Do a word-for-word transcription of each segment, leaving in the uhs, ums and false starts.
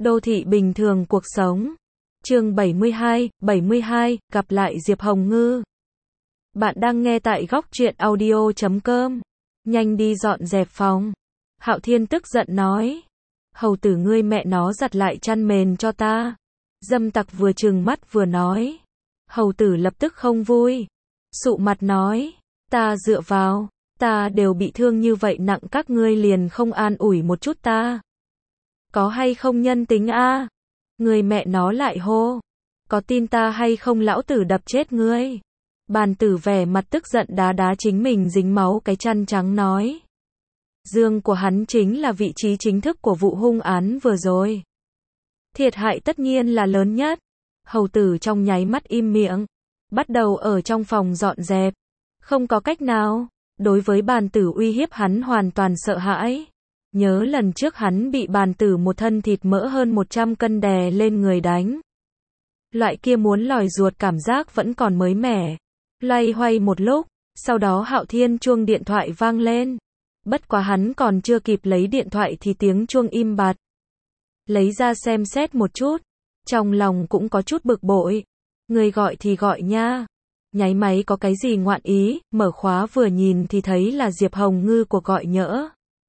Đô thị bình thường cuộc sống. Chương bảy mươi hai, bảy mươi hai, gặp lại Diệp Hồng Ngư. Bạn đang nghe tại góc truyện audio chấm com. Nhanh đi dọn dẹp phòng. Hạo Thiên tức giận nói. Hầu tử ngươi mẹ nó giặt lại chăn mền cho ta. Dâm tặc vừa trừng mắt vừa nói. Hầu tử lập tức không vui. Sụ mặt nói. Ta dựa vào. Ta đều bị thương như vậy nặng các ngươi liền không an ủi một chút ta. Có hay không nhân tính a? Người mẹ nó lại hô. Có tin ta hay không lão tử đập chết ngươi. Bàn tử vẻ mặt tức giận đá đá chính mình dính máu cái chăn trắng nói. Dương của hắn chính là vị trí chính thức của vụ hung án vừa rồi. Thiệt hại tất nhiên là lớn nhất. Hầu tử trong nháy mắt im miệng. Bắt đầu ở trong phòng dọn dẹp. Không có cách nào. Đối với bàn tử uy hiếp hắn hoàn toàn sợ hãi. Nhớ lần trước hắn bị bàn tử một thân thịt mỡ hơn một trăm cân đè lên người đánh. Loại kia muốn lòi ruột cảm giác vẫn còn mới mẻ. Loay hoay một lúc, sau đó Hạo Thiên chuông điện thoại vang lên. Bất quá hắn còn chưa kịp lấy điện thoại thì tiếng chuông im bặt. Lấy ra xem xét một chút, trong lòng cũng có chút bực bội. Người gọi thì gọi nha. Nháy máy có cái gì ngoạn ý, mở khóa vừa nhìn thì thấy là Diệp Hồng Ngư cuộc gọi nhỡ.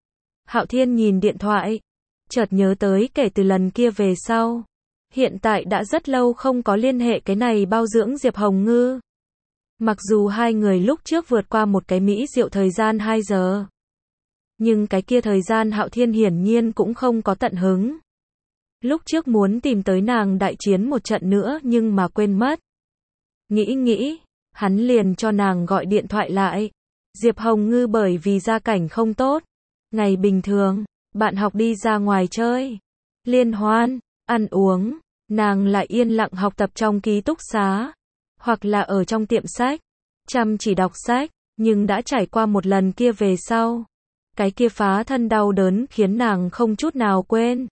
Hạo Thiên nhìn điện thoại, chợt nhớ tới kể từ lần kia về sau. Hiện tại đã rất lâu không có liên hệ cái này bao dưỡng Diệp Hồng Ngư. Mặc dù hai người lúc trước vượt qua một cái mỹ diệu thời gian hai giờ. Nhưng cái kia thời gian Hạo Thiên hiển nhiên cũng không có tận hứng. Lúc trước muốn tìm tới nàng đại chiến một trận nữa nhưng mà quên mất. Nghĩ nghĩ, hắn liền cho nàng gọi điện thoại lại. Diệp Hồng Ngư bởi vì gia cảnh không tốt. Ngày bình thường, bạn học đi ra ngoài chơi, liên hoan, ăn uống, nàng lại yên lặng học tập trong ký túc xá, hoặc là ở trong tiệm sách, chăm chỉ đọc sách, nhưng đã trải qua một lần kia về sau. Cái kia phá thân đau đớn khiến nàng không chút nào quên.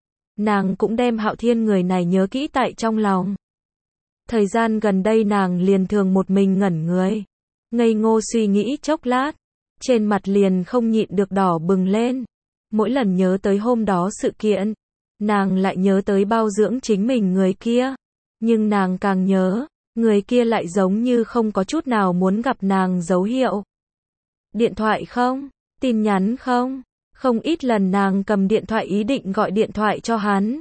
Nàng cũng đem Hạo Thiên người này nhớ kỹ tại trong lòng. Thời gian gần đây nàng liền thường một mình ngẩn người, ngây ngô suy nghĩ chốc lát. Trên mặt liền không nhịn được đỏ bừng lên. Mỗi lần nhớ tới hôm đó sự kiện, nàng lại nhớ tới bao dưỡng chính mình người kia. Nhưng nàng càng nhớ, người kia lại giống như không có chút nào muốn gặp nàng dấu hiệu. Điện thoại không? Tin nhắn không? Không ít lần nàng cầm điện thoại ý định gọi điện thoại cho hắn.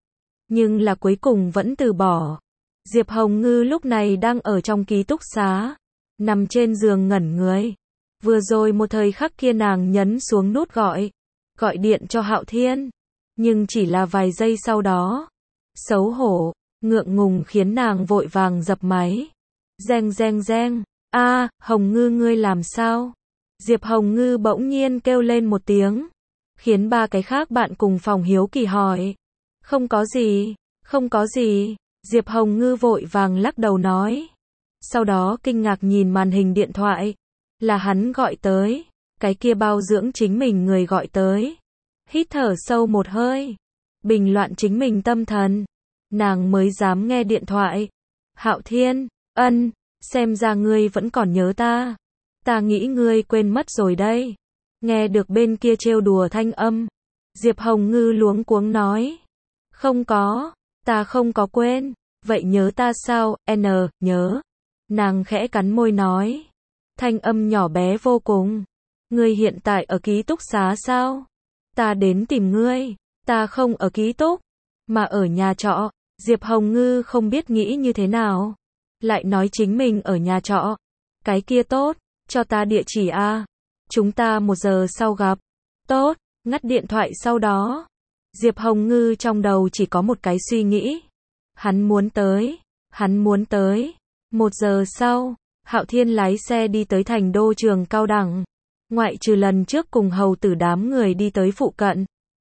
Nhưng là cuối cùng vẫn từ bỏ. Diệp Hồng Ngư lúc này đang ở trong ký túc xá, nằm trên giường ngẩn người. Vừa rồi một thời khắc kia nàng nhấn xuống nút gọi, gọi điện cho Hạo Thiên, nhưng chỉ là vài giây sau đó, xấu hổ, ngượng ngùng khiến nàng vội vàng dập máy. Reng reng reng, a, Hồng Ngư ngươi làm sao? Diệp Hồng Ngư bỗng nhiên kêu lên một tiếng, khiến ba cái khác bạn cùng phòng hiếu kỳ hỏi. Không có gì, không có gì, Diệp Hồng Ngư vội vàng lắc đầu nói. Sau đó kinh ngạc nhìn màn hình điện thoại. Là hắn gọi tới, cái kia bao dưỡng chính mình người gọi tới. Hít thở sâu một hơi, bình loạn chính mình tâm thần, nàng mới dám nghe điện thoại. Hạo Thiên, ân, xem ra ngươi vẫn còn nhớ ta. Ta nghĩ ngươi quên mất rồi đây. Nghe được bên kia trêu đùa thanh âm, Diệp Hồng Ngư luống cuống nói. Không có, ta không có quên, vậy nhớ ta sao, n, nhớ. Nàng khẽ cắn môi nói. Thanh âm nhỏ bé vô cùng. Ngươi hiện tại ở ký túc xá sao? Ta đến tìm ngươi. Ta không ở ký túc, mà ở nhà trọ. Diệp Hồng Ngư không biết nghĩ như thế nào. Lại nói chính mình ở nhà trọ. Cái kia tốt, cho ta địa chỉ a. Chúng ta một giờ sau gặp. Tốt, ngắt điện thoại sau đó. Diệp Hồng Ngư trong đầu chỉ có một cái suy nghĩ. Hắn muốn tới. Hắn muốn tới. Một giờ sau. Hạo Thiên lái xe đi tới thành đô trường cao đẳng. Ngoại trừ lần trước cùng hầu tử đám người đi tới phụ cận.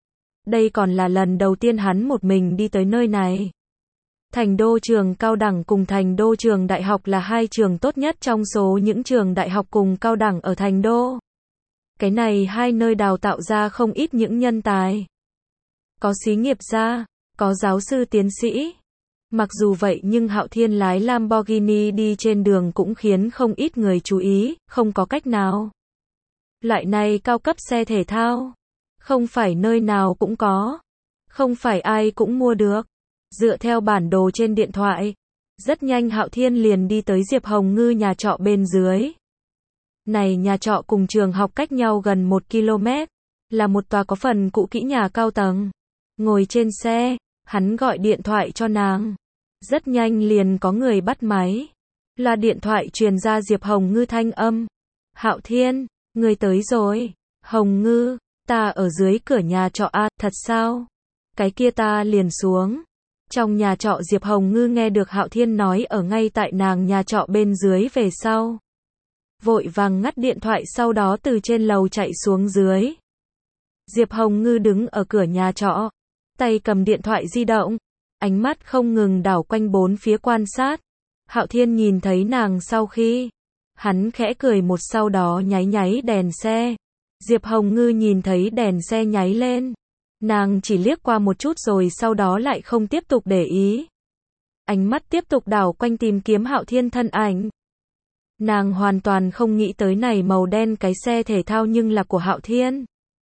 Đây còn là lần đầu tiên hắn một mình đi tới nơi này. Thành đô trường cao đẳng cùng thành đô trường đại học là hai trường tốt nhất trong số những trường đại học cùng cao đẳng ở thành đô. Cái này hai nơi đào tạo ra không ít những nhân tài. Có xí nghiệp gia, có giáo sư tiến sĩ. Mặc dù vậy nhưng Hạo Thiên lái Lamborghini đi trên đường cũng khiến không ít người chú ý, không có cách nào. Loại này cao cấp xe thể thao, không phải nơi nào cũng có. không phải ai cũng mua được. Dựa theo bản đồ trên điện thoại, rất nhanh Hạo Thiên liền đi tới Diệp Hồng Ngư nhà trọ bên dưới. Này nhà trọ cùng trường học cách nhau gần một ki lô mét, là một tòa có phần cũ kỹ nhà cao tầng. Ngồi trên xe, hắn gọi điện thoại cho nàng. Rất nhanh liền có người bắt máy. Loa điện thoại truyền ra Diệp Hồng Ngư thanh âm. Hạo Thiên, người tới rồi. Hồng Ngư, ta ở dưới cửa nhà trọ a, thật sao? Cái kia ta liền xuống. Trong nhà trọ Diệp Hồng Ngư nghe được Hạo Thiên nói ở ngay tại nàng nhà trọ bên dưới về sau. Vội vàng ngắt điện thoại sau đó từ trên lầu chạy xuống dưới. Diệp Hồng Ngư đứng ở cửa nhà trọ, tay cầm điện thoại di động, ánh mắt không ngừng đảo quanh bốn phía quan sát. Hạo Thiên nhìn thấy nàng sau khi, hắn khẽ cười một sau đó nháy nháy đèn xe. Diệp Hồng Ngư nhìn thấy đèn xe nháy lên, nàng chỉ liếc qua một chút rồi sau đó lại không tiếp tục để ý. Ánh mắt tiếp tục đảo quanh tìm kiếm Hạo Thiên thân ảnh. Nàng hoàn toàn không nghĩ tới này màu đen cái xe thể thao nhưng là của Hạo Thiên.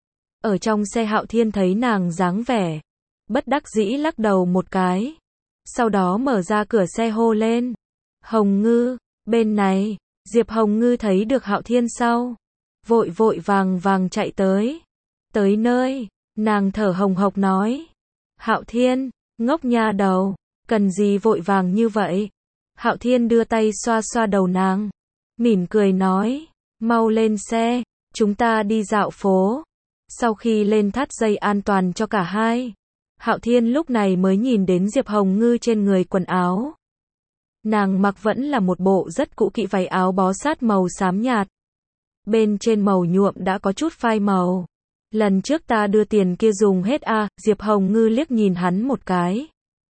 Ở trong xe Hạo Thiên thấy nàng dáng vẻ, bất đắc dĩ lắc đầu một cái. Sau đó mở ra cửa xe hô lên. Hồng Ngư, bên này. Diệp Hồng Ngư thấy được Hạo Thiên sau, vội vội vàng vàng chạy tới. Tới nơi, nàng thở hồng hộc nói. Hạo Thiên, ngốc nha đầu, cần gì vội vàng như vậy? Hạo Thiên đưa tay xoa xoa đầu nàng, mỉm cười nói. Mau lên xe, chúng ta đi dạo phố. Sau khi lên thắt dây an toàn cho cả hai, Hạo Thiên lúc này mới nhìn đến Diệp Hồng Ngư trên người quần áo. Nàng mặc vẫn là một bộ rất cũ kỹ váy áo bó sát màu xám nhạt. Bên trên màu nhuộm đã có chút phai màu. Lần trước ta đưa tiền kia dùng hết a, à, Diệp Hồng Ngư liếc nhìn hắn một cái.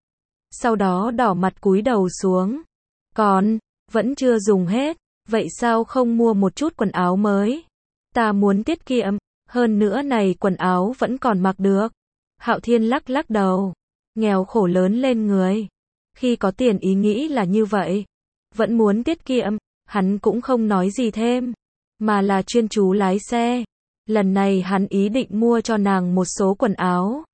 Sau đó đỏ mặt cúi đầu xuống. Còn, vẫn chưa dùng hết, vậy sao không mua một chút quần áo mới? Ta muốn tiết kiệm, hơn nữa này quần áo vẫn còn mặc được. Hạo Thiên lắc lắc đầu. Nghèo khổ lớn lên người. Khi có tiền ý nghĩ là như vậy. Vẫn muốn tiết kiệm, hắn cũng không nói gì thêm. Mà là chuyên chú lái xe. Lần này hắn ý định mua cho nàng một số quần áo.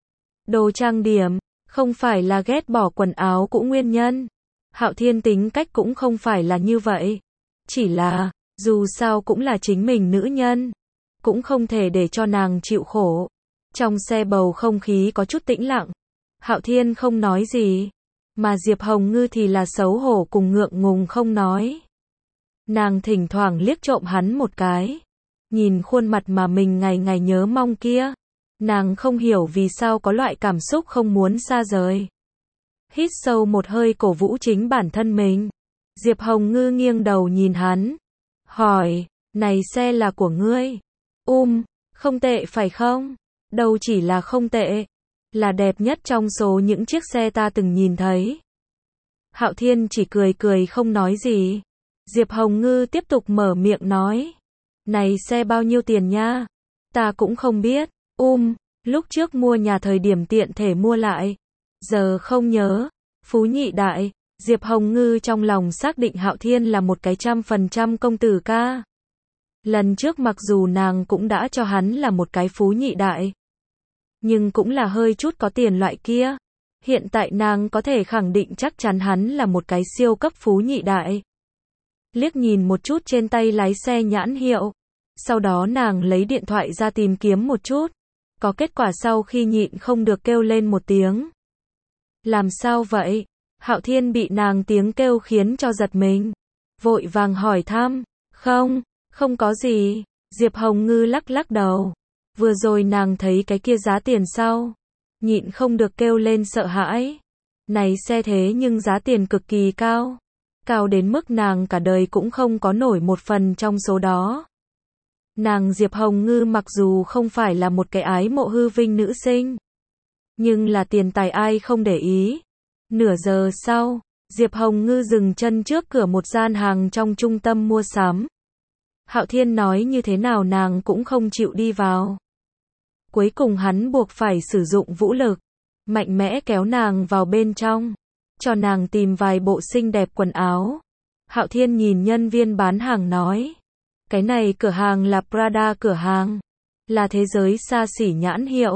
Đồ trang điểm, không phải là ghét bỏ quần áo cũ nguyên nhân. Hạo Thiên tính cách cũng không phải là như vậy. Chỉ là, dù sao cũng là chính mình nữ nhân. Cũng không thể để cho nàng chịu khổ. Trong xe bầu không khí có chút tĩnh lặng. Hạo Thiên không nói gì. Mà Diệp Hồng Ngư thì là xấu hổ cùng ngượng ngùng không nói. Nàng thỉnh thoảng liếc trộm hắn một cái. Nhìn khuôn mặt mà mình ngày ngày nhớ mong kia. Nàng không hiểu vì sao có loại cảm xúc không muốn xa rời. Hít sâu một hơi cổ vũ chính bản thân mình. Diệp Hồng Ngư nghiêng đầu nhìn hắn. Hỏi, này xe là của ngươi? Um, không tệ phải không? Đâu chỉ là không tệ. Là đẹp nhất trong số những chiếc xe ta từng nhìn thấy. Hạo Thiên chỉ cười cười không nói gì. Diệp Hồng Ngư tiếp tục mở miệng nói. Này xe bao nhiêu tiền nha? Ta cũng không biết. Um, lúc trước mua nhà thời điểm tiện thể mua lại. Giờ không nhớ. Phú nhị đại. Diệp Hồng Ngư trong lòng xác định Hạo Thiên là một cái trăm phần trăm công tử ca. Lần trước mặc dù nàng cũng đã cho hắn là một cái phú nhị đại. Nhưng cũng là hơi chút có tiền loại kia. Hiện tại nàng có thể khẳng định chắc chắn hắn là một cái siêu cấp phú nhị đại. Liếc nhìn một chút trên tay lái xe nhãn hiệu. Sau đó nàng lấy điện thoại ra tìm kiếm một chút. Có kết quả sau khi nhịn không được kêu lên một tiếng. Làm sao vậy? Hạo Thiên bị nàng tiếng kêu khiến cho giật mình. Vội vàng hỏi thăm. Không, không có gì. Diệp Hồng Ngư lắc lắc đầu. Vừa rồi nàng thấy cái kia giá tiền sau. Nhịn không được kêu lên sợ hãi. Này xe thế nhưng giá tiền cực kỳ cao. Cao đến mức nàng cả đời cũng không có nổi một phần trong số đó. Nàng Diệp Hồng Ngư mặc dù không phải là một cái ái mộ hư vinh nữ sinh. Nhưng là tiền tài ai không để ý. Nửa giờ sau, Diệp Hồng Ngư dừng chân trước cửa một gian hàng trong trung tâm mua sắm. Hạo Thiên nói như thế nào nàng cũng không chịu đi vào. Cuối cùng hắn buộc phải sử dụng vũ lực, mạnh mẽ kéo nàng vào bên trong, cho nàng tìm vài bộ xinh đẹp quần áo. Hạo Thiên nhìn nhân viên bán hàng nói, cái này cửa hàng là Prada cửa hàng, là thế giới xa xỉ nhãn hiệu,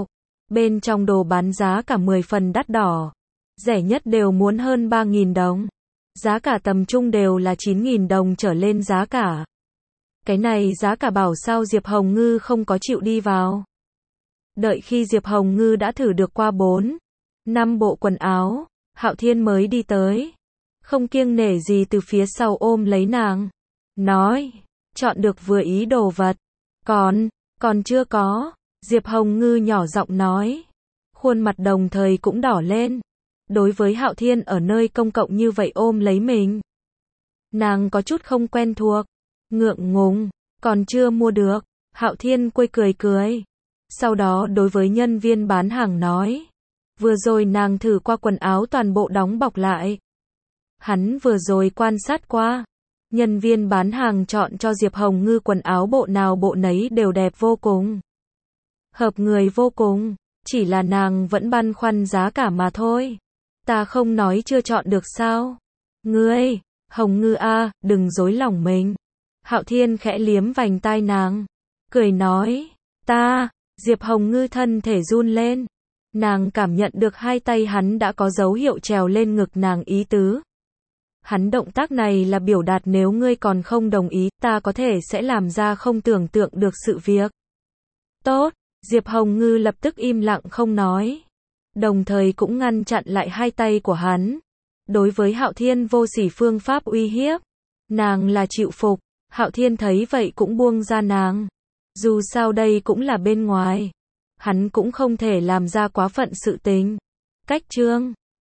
Bên trong đồ bán giá cả mười phần đắt đỏ. Rẻ nhất đều muốn hơn ba nghìn đồng. Giá cả tầm trung đều là chín nghìn đồng trở lên giá cả. Cái này giá cả bảo sao Diệp Hồng Ngư không có chịu đi vào. Đợi khi Diệp Hồng Ngư đã thử được qua bốn, năm bộ quần áo, Hạo Thiên mới đi tới. Không kiêng nể gì từ phía sau ôm lấy nàng. Nói, chọn được vừa ý đồ vật. Còn, còn chưa có. Diệp Hồng Ngư nhỏ giọng nói. Khuôn mặt đồng thời cũng đỏ lên. Đối với Hạo Thiên ở nơi công cộng như vậy ôm lấy mình. Nàng có chút không quen thuộc. Ngượng ngùng, còn chưa mua được. Hạo Thiên quây cười cười. Sau đó đối với nhân viên bán hàng nói. Vừa rồi nàng thử qua quần áo toàn bộ đóng bọc lại. Hắn vừa rồi quan sát qua. Nhân viên bán hàng chọn cho Diệp Hồng Ngư quần áo bộ nào bộ nấy đều đẹp vô cùng. Hợp người vô cùng. Chỉ là nàng vẫn băn khoăn giá cả mà thôi. Ta không nói chưa chọn được sao? Ngươi, Hồng Ngư a, đừng dối lòng mình. Hạo Thiên khẽ liếm vành tai nàng. Cười nói. Ta, Diệp Hồng Ngư thân thể run lên. Nàng cảm nhận được hai tay hắn đã có dấu hiệu trèo lên ngực nàng ý tứ. Hắn động tác này là biểu đạt nếu ngươi còn không đồng ý, ta có thể sẽ làm ra không tưởng tượng được sự việc. Tốt, Diệp Hồng Ngư lập tức im lặng không nói. Đồng thời cũng ngăn chặn lại hai tay của hắn. Đối với Hạo Thiên vô sỉ phương pháp uy hiếp. Nàng là chịu phục, Hạo Thiên thấy vậy cũng buông ra nàng. Dù sao đây cũng là bên ngoài. Hắn cũng không thể làm ra quá phận sự tình. Cách chương